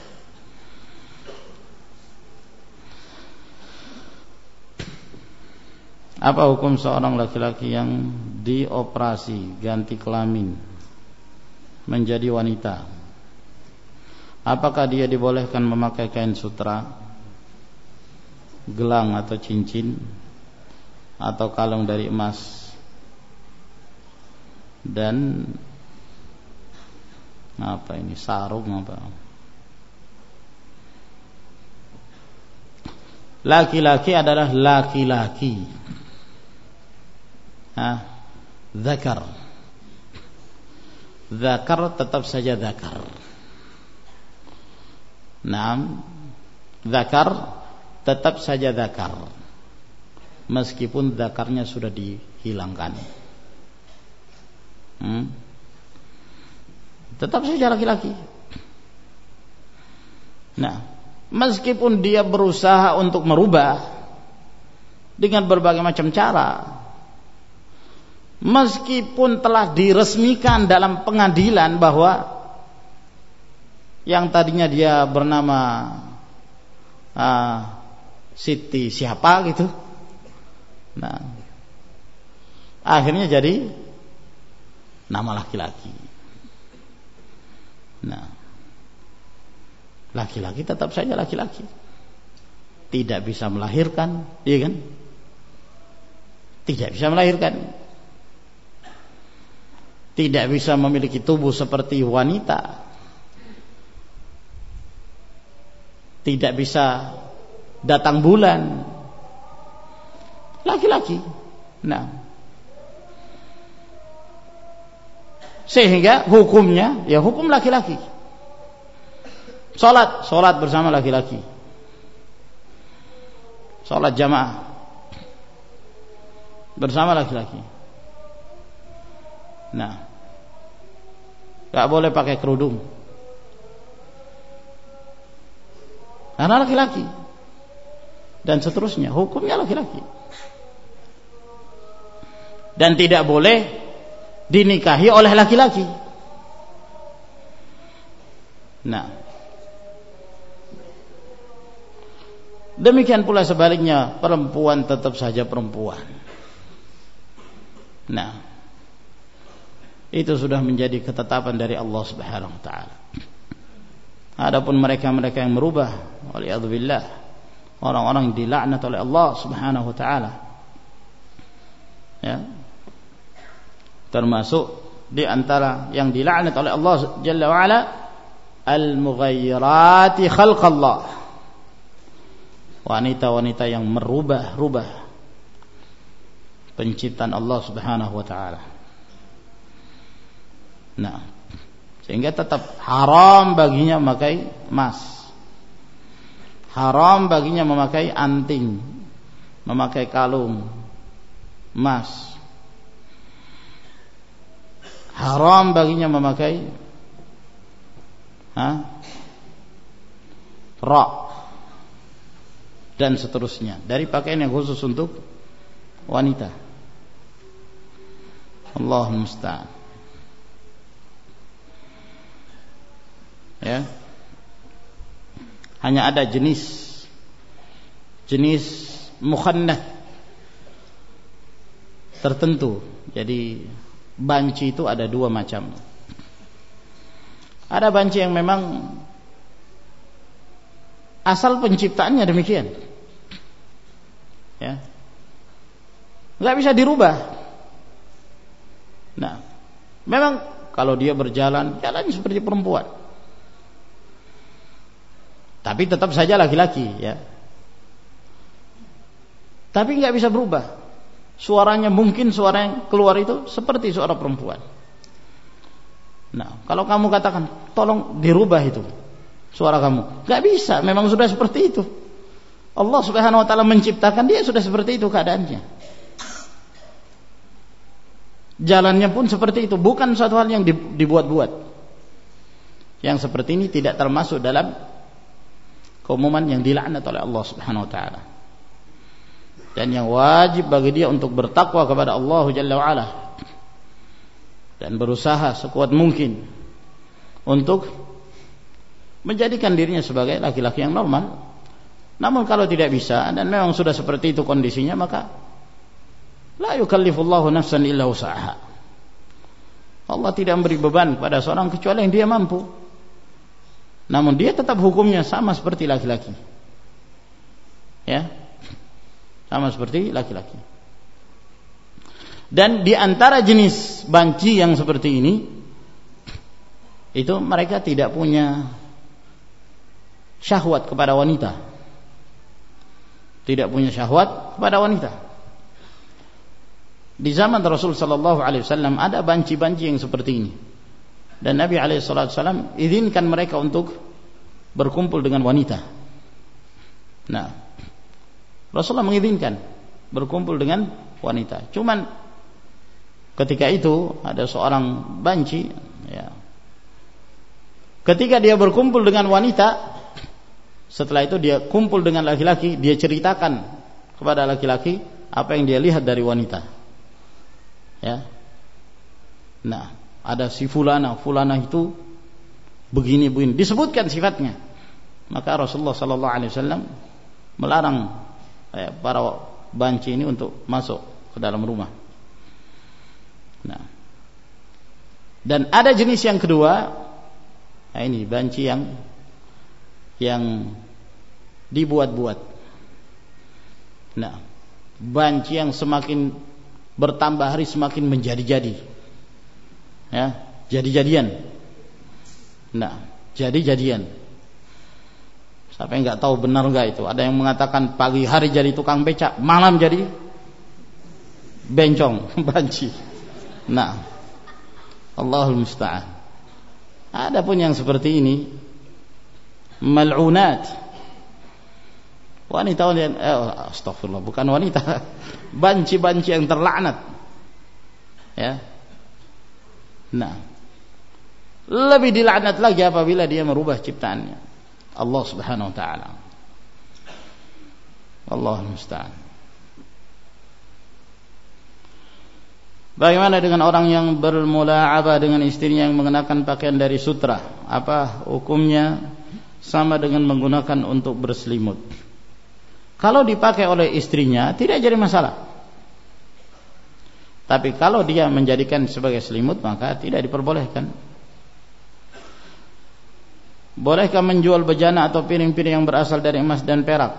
apa hukum seorang laki-laki yang dioperasi ganti kelamin menjadi wanita? Apakah dia dibolehkan memakai kain sutra, gelang atau cincin, atau kalung dari emas, dan apa ini, sarung apa? Laki-laki adalah laki-laki, zakar. Zakar tetap saja zakar. Naam, zakar tetap saja zakar, meskipun zakarnya sudah dihilangkan. Tetap saja laki-laki. Nah, meskipun dia berusaha untuk merubah dengan berbagai macam cara, meskipun telah diresmikan dalam pengadilan bahwa yang tadinya dia bernama Siti siapa gitu, nah akhirnya jadi nama laki-laki. Nah, laki-laki tetap saja laki-laki, tidak bisa melahirkan, iya kan? Tidak bisa melahirkan, tidak bisa memiliki tubuh seperti wanita, tidak bisa datang bulan, laki-laki. Nah, sehingga hukumnya ya hukum laki-laki. Salat bersama laki-laki, salat jamaah bersama laki-laki. Nah, gak boleh pakai kerudung karena laki-laki, dan seterusnya, hukumnya laki-laki. Dan tidak boleh dinikahi oleh laki-laki. Nah, demikian pula sebaliknya, perempuan tetap saja perempuan. Nah, itu sudah menjadi ketetapan dari Allah Subhanahu wa taala. Adapun mereka-mereka yang merubah, waliyadzubillah, orang-orang dilaknat oleh Allah Subhanahu wa taala. Ya. Termasuk di antara yang dilaknat oleh Allah Jalla wa ala, al-mughayyirati khalqallah, wanita-wanita yang merubah-rubah penciptaan Allah Subhanahu wa taala. Nah, sehingga tetap haram baginya memakai emas, haram baginya memakai anting, memakai kalung emas, haram baginya memakai rok dan seterusnya dari pakaian yang khusus untuk wanita. Allahul musta'an. Ya, hanya ada jenis mukhannath tertentu. Jadi banci itu ada dua macam. Ada banci yang memang asal penciptaannya demikian, ya, nggak bisa dirubah. Nah, memang kalau dia berjalan, jalannya seperti perempuan, tapi tetap saja laki-laki, ya. Tapi nggak bisa berubah. Suaranya mungkin suara yang keluar itu seperti suara perempuan. Nah, kalau kamu katakan tolong dirubah itu suara kamu, nggak bisa. Memang sudah seperti itu. Allah Subhanahu wa taala menciptakan dia sudah seperti itu keadaannya. Jalannya pun seperti itu, bukan suatu hal yang dibuat-buat. Yang seperti ini tidak termasuk dalam keumuman yang dilaknat oleh Allah Subhanahu wa taala. Dan yang wajib bagi dia untuk bertakwa kepada Allah Jalla wa ala dan berusaha sekuat mungkin untuk menjadikan dirinya sebagai laki-laki yang normal. Namun kalau tidak bisa dan memang sudah seperti itu kondisinya, maka la yukallifullahu nafsan illa wus'aha. Allah tidak memberi beban pada seorang kecuali yang dia mampu. Namun dia tetap hukumnya sama seperti laki-laki. Ya. Sama seperti laki-laki. Dan di antara jenis banci yang seperti ini, itu mereka tidak punya syahwat kepada wanita. Tidak punya syahwat kepada wanita. Di zaman Rasul sallallahu alaihi wasallam ada banci-banci yang seperti ini. Dan Nabi alaihi wasallam izinkan mereka untuk berkumpul dengan wanita. Nah, Rasulullah mengizinkan berkumpul dengan wanita. Cuman ketika itu ada seorang banci, ya. Ketika dia berkumpul dengan wanita, setelah itu dia kumpul dengan laki-laki, dia ceritakan kepada laki-laki apa yang dia lihat dari wanita. Ya. Nah, ada si fulana itu begini, disebutkan sifatnya. Maka Rasulullah sallallahu alaihi wasallam melarang para banci ini untuk masuk ke dalam rumah. Nah, dan ada jenis yang kedua, Nah, ini banci yang dibuat-buat. Nah, banci yang semakin bertambah hari semakin menjadi-jadi. Ya, jadi-jadian. Nah, jadi-jadian. Siapa yang enggak tahu benar enggak itu? Ada yang mengatakan pagi hari jadi tukang becak, malam jadi bencong, banci. Nah, Allahul musta'an. Adapun yang seperti ini mal'unat. Wanita astagfirullah, bukan wanita. Banci-banci yang terlaknat. Ya. Nah, lebih dilaknat lagi apabila dia merubah ciptaannya Allah Subhanahu wa taala. Allahul musta'an. Bagaimana dengan orang yang bermula'abah dengan istrinya yang mengenakan pakaian dari sutra? Apa hukumnya? Sama dengan menggunakan untuk berselimut. Kalau dipakai oleh istrinya tidak jadi masalah. Tapi kalau dia menjadikan sebagai selimut maka tidak diperbolehkan. Bolehkah menjual bejana atau piring-piring yang berasal dari emas dan perak?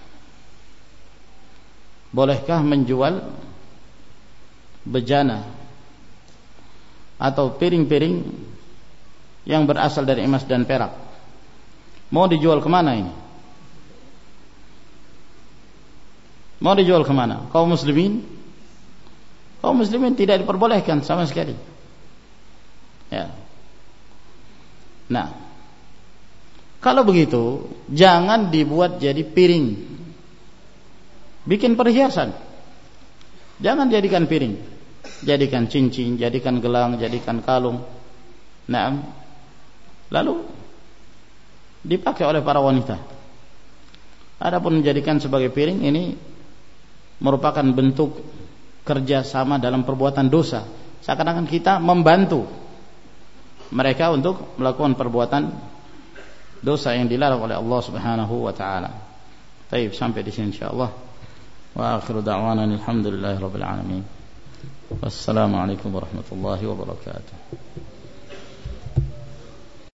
Bolehkah menjual bejana atau piring-piring yang berasal dari emas dan perak? Mau dijual kemana ini? Mau dijual kemana? Kaum muslimin? Kaum muslimin tidak diperbolehkan sama sekali. Ya. Nah, kalau begitu jangan dibuat jadi piring. Bikin perhiasan. Jangan jadikan piring. Jadikan cincin, jadikan gelang, jadikan kalung. Nah, lalu dipakai oleh para wanita. Adapun menjadikan sebagai piring ini merupakan bentuk kerjasama dalam perbuatan dosa. Seakan-akan kita membantu mereka untuk melakukan perbuatan dosa yang dilarang oleh Allah Subhanahu wa taala. Baik, sampai di sini insyaallah. Wa akhiru da'wana alhamdulillahirabbil alamin. Wassalamualaikum warahmatullahi wabarakatuh.